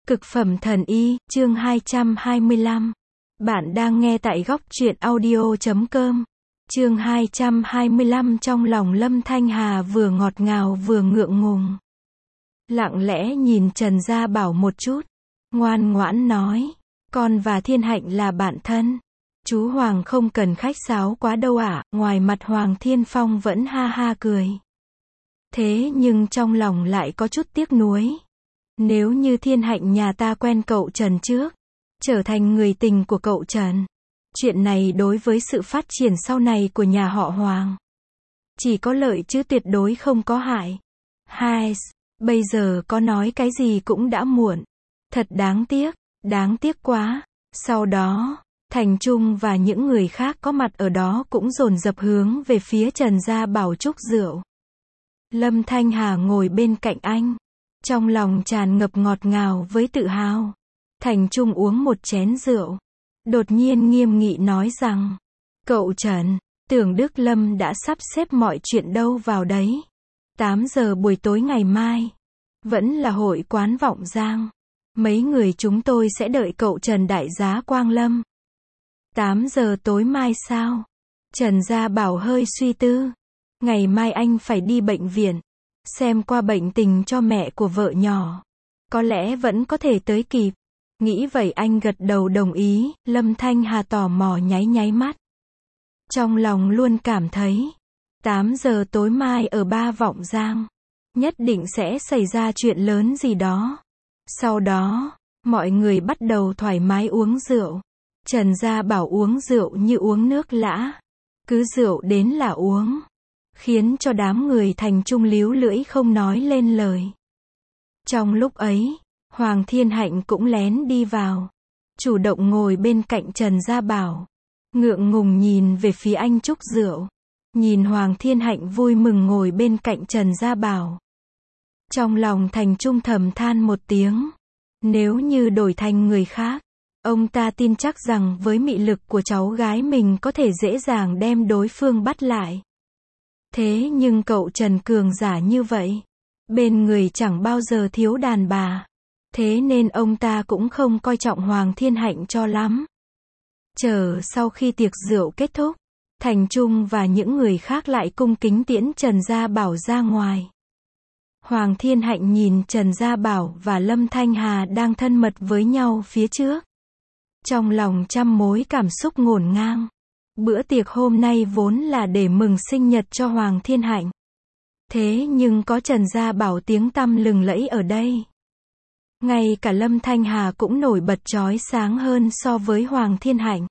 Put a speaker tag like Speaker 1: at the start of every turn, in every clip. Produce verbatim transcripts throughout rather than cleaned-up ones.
Speaker 1: Cực phẩm thần y, chương hai trăm hai mươi lăm. Bạn đang nghe tại góc truyện audio chấm com. Chương hai trăm hai mươi lăm. Trong lòng Lâm Thanh Hà vừa ngọt ngào vừa ngượng ngùng. Lặng lẽ nhìn Trần Gia Bảo một chút, ngoan ngoãn nói, con và Thiên Hạnh là bạn thân. Chú Hoàng không cần khách sáo quá đâu ạ. Ngoài mặt Hoàng Thiên Phong vẫn ha ha cười. Thế nhưng trong lòng lại có chút tiếc nuối. Nếu như Thiên Hạnh nhà ta quen cậu Trần trước, trở thành người tình của cậu Trần, chuyện này đối với sự phát triển sau này của nhà họ Hoàng chỉ có lợi chứ tuyệt đối không có hại. Hai, bây giờ có nói cái gì cũng đã muộn. Thật đáng tiếc, đáng tiếc quá. Sau đó, Thành Trung và những người khác có mặt ở đó cũng dồn dập hướng về phía Trần Gia Bảo chúc rượu. Lâm Thanh Hà ngồi bên cạnh anh, trong lòng tràn ngập ngọt ngào với tự hào. Thành Trung uống một chén rượu, đột nhiên nghiêm nghị nói rằng, cậu Trần, tưởng Đức Lâm đã sắp xếp mọi chuyện đâu vào đấy. tám giờ buổi tối ngày mai, vẫn là hội quán Vọng Giang. Mấy người chúng tôi sẽ đợi cậu Trần đại giá quang lâm. tám giờ tối mai sao? Trần Gia Bảo hơi suy tư. Ngày mai anh phải đi bệnh viện, xem qua bệnh tình cho mẹ của vợ nhỏ. Có lẽ vẫn có thể tới kịp. Nghĩ vậy anh gật đầu đồng ý. Lâm Thanh Hà tò mò nháy nháy mắt. Trong lòng luôn cảm thấy, tám giờ tối mai ở Ba Vọng Giang, nhất định sẽ xảy ra chuyện lớn gì đó. Sau đó, mọi người bắt đầu thoải mái uống rượu. Trần Gia Bảo uống rượu như uống nước lã. Cứ rượu đến là uống. Khiến cho đám người Thành Trung líu lưỡi không nói lên lời. Trong lúc ấy, Hoàng Thiên Hạnh cũng lén đi vào, chủ động ngồi bên cạnh Trần Gia Bảo, ngượng ngùng nhìn về phía anh chúc rượu. Nhìn Hoàng Thiên Hạnh vui mừng ngồi bên cạnh Trần Gia Bảo, trong lòng Thành Trung thầm than một tiếng. Nếu như đổi thành người khác, ông ta tin chắc rằng với mị lực của cháu gái mình có thể dễ dàng đem đối phương bắt lại. Thế nhưng cậu Trần cường giả như vậy, bên người chẳng bao giờ thiếu đàn bà. Thế nên ông ta cũng không coi trọng Hoàng Thiên Hạnh cho lắm. Chờ sau khi tiệc rượu kết thúc, Thành Trung và những người khác lại cung kính tiễn Trần Gia Bảo ra ngoài. Hoàng Thiên Hạnh nhìn Trần Gia Bảo và Lâm Thanh Hà đang thân mật với nhau phía trước, trong lòng trăm mối cảm xúc ngổn ngang. Bữa tiệc hôm nay vốn là để mừng sinh nhật cho Hoàng Thiên Hạnh. Thế nhưng có Trần Gia Bảo tiếng tăm lừng lẫy ở đây, ngay cả Lâm Thanh Hà cũng nổi bật chói sáng hơn so với Hoàng Thiên Hạnh.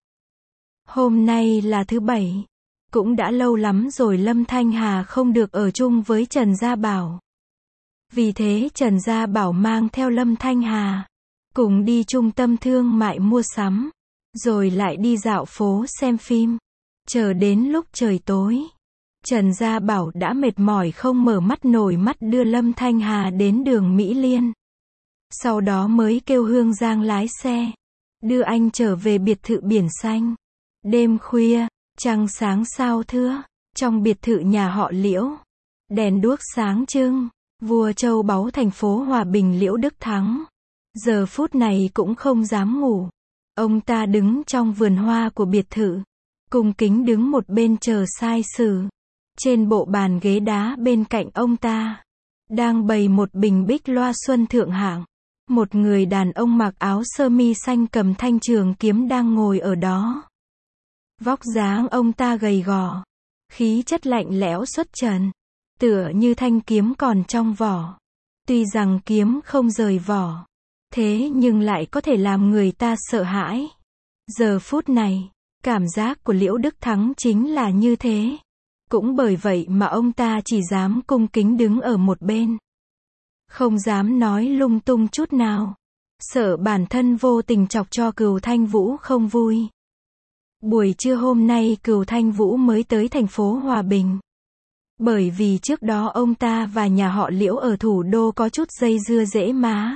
Speaker 1: Hôm nay là thứ bảy, cũng đã lâu lắm rồi Lâm Thanh Hà không được ở chung với Trần Gia Bảo. Vì thế Trần Gia Bảo mang theo Lâm Thanh Hà, cùng đi trung tâm thương mại mua sắm, rồi lại đi dạo phố xem phim. Chờ đến lúc trời tối, Trần Gia Bảo đã mệt mỏi không mở mắt nổi mắt đưa Lâm Thanh Hà đến đường Mỹ Liên. Sau đó mới kêu Hương Giang lái xe, đưa anh trở về biệt thự biển xanh. Đêm khuya, trăng sáng sao thưa, trong biệt thự nhà họ Liễu, đèn đuốc sáng trưng, vua châu báu thành phố Hòa Bình Liễu Đức Thắng, giờ phút này cũng không dám ngủ. Ông ta đứng trong vườn hoa của biệt thự, cung kính đứng một bên chờ sai sử. Trên bộ bàn ghế đá bên cạnh ông ta, đang bày một bình bích loa xuân thượng hạng. Một người đàn ông mặc áo sơ mi xanh cầm thanh trường kiếm đang ngồi ở đó. Vóc dáng ông ta gầy gò, khí chất lạnh lẽo xuất trần, tựa như thanh kiếm còn trong vỏ. Tuy rằng kiếm không rời vỏ, thế nhưng lại có thể làm người ta sợ hãi. Giờ phút này, cảm giác của Liễu Đức Thắng chính là như thế. Cũng bởi vậy mà ông ta chỉ dám cung kính đứng ở một bên, không dám nói lung tung chút nào, sợ bản thân vô tình chọc cho Cửu Thanh Vũ không vui. Buổi trưa hôm nay Cửu Thanh Vũ mới tới thành phố Hòa Bình. Bởi vì trước đó ông ta và nhà họ Liễu ở thủ đô có chút dây dưa dễ má.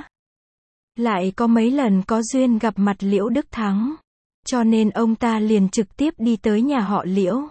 Speaker 1: Lại có mấy lần có duyên gặp mặt Liễu Đức Thắng, cho nên ông ta liền trực tiếp đi tới nhà họ Liễu.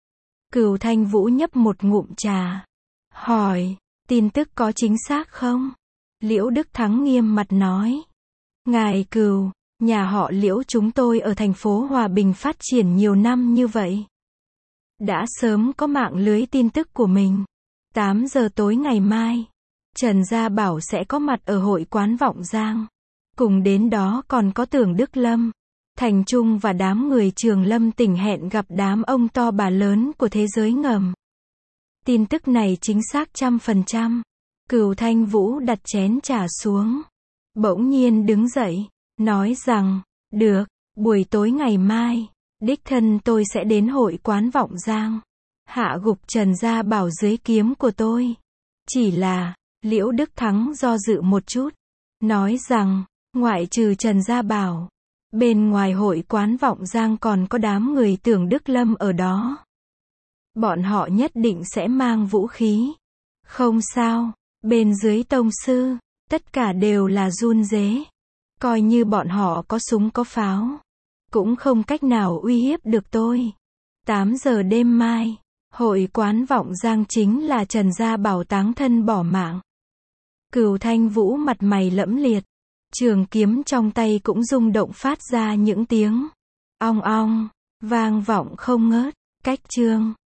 Speaker 1: Cửu Thanh Vũ nhấp một ngụm trà, hỏi, tin tức có chính xác không? Liễu Đức Thắng nghiêm mặt nói, Ngài Cừu, nhà họ Liễu chúng tôi ở thành phố Hòa Bình phát triển nhiều năm như vậy. Đã sớm có mạng lưới tin tức của mình. tám giờ tối ngày mai, Trần Gia Bảo sẽ có mặt ở hội quán Vọng Giang. Cùng đến đó còn có Tưởng Đức Lâm, Thành Trung và đám người Trường Lâm tỉnh hẹn gặp đám ông to bà lớn của thế giới ngầm. Tin tức này chính xác trăm phần trăm. Cửu Thanh Vũ đặt chén trà xuống. Bỗng nhiên đứng dậy, nói rằng, được, buổi tối ngày mai, đích thân tôi sẽ đến hội quán Vọng Giang. Hạ gục Trần Gia Bảo dưới kiếm của tôi. Chỉ là, Liễu Đức Thắng do dự một chút. Nói rằng, ngoại trừ Trần Gia Bảo, bên ngoài hội quán Vọng Giang còn có đám người Tưởng Đức Lâm ở đó. Bọn họ nhất định sẽ mang vũ khí. Không sao, bên dưới tông sư, tất cả đều là run rế. Coi như bọn họ có súng có pháo, cũng không cách nào uy hiếp được tôi. tám giờ đêm mai, hội quán Vọng Giang chính là Trần Gia Bảo táng thân bỏ mạng. Cửu Thanh Vũ mặt mày lẫm liệt, trường kiếm trong tay cũng rung động phát ra những tiếng ong ong, vang vọng không ngớt. Cách chương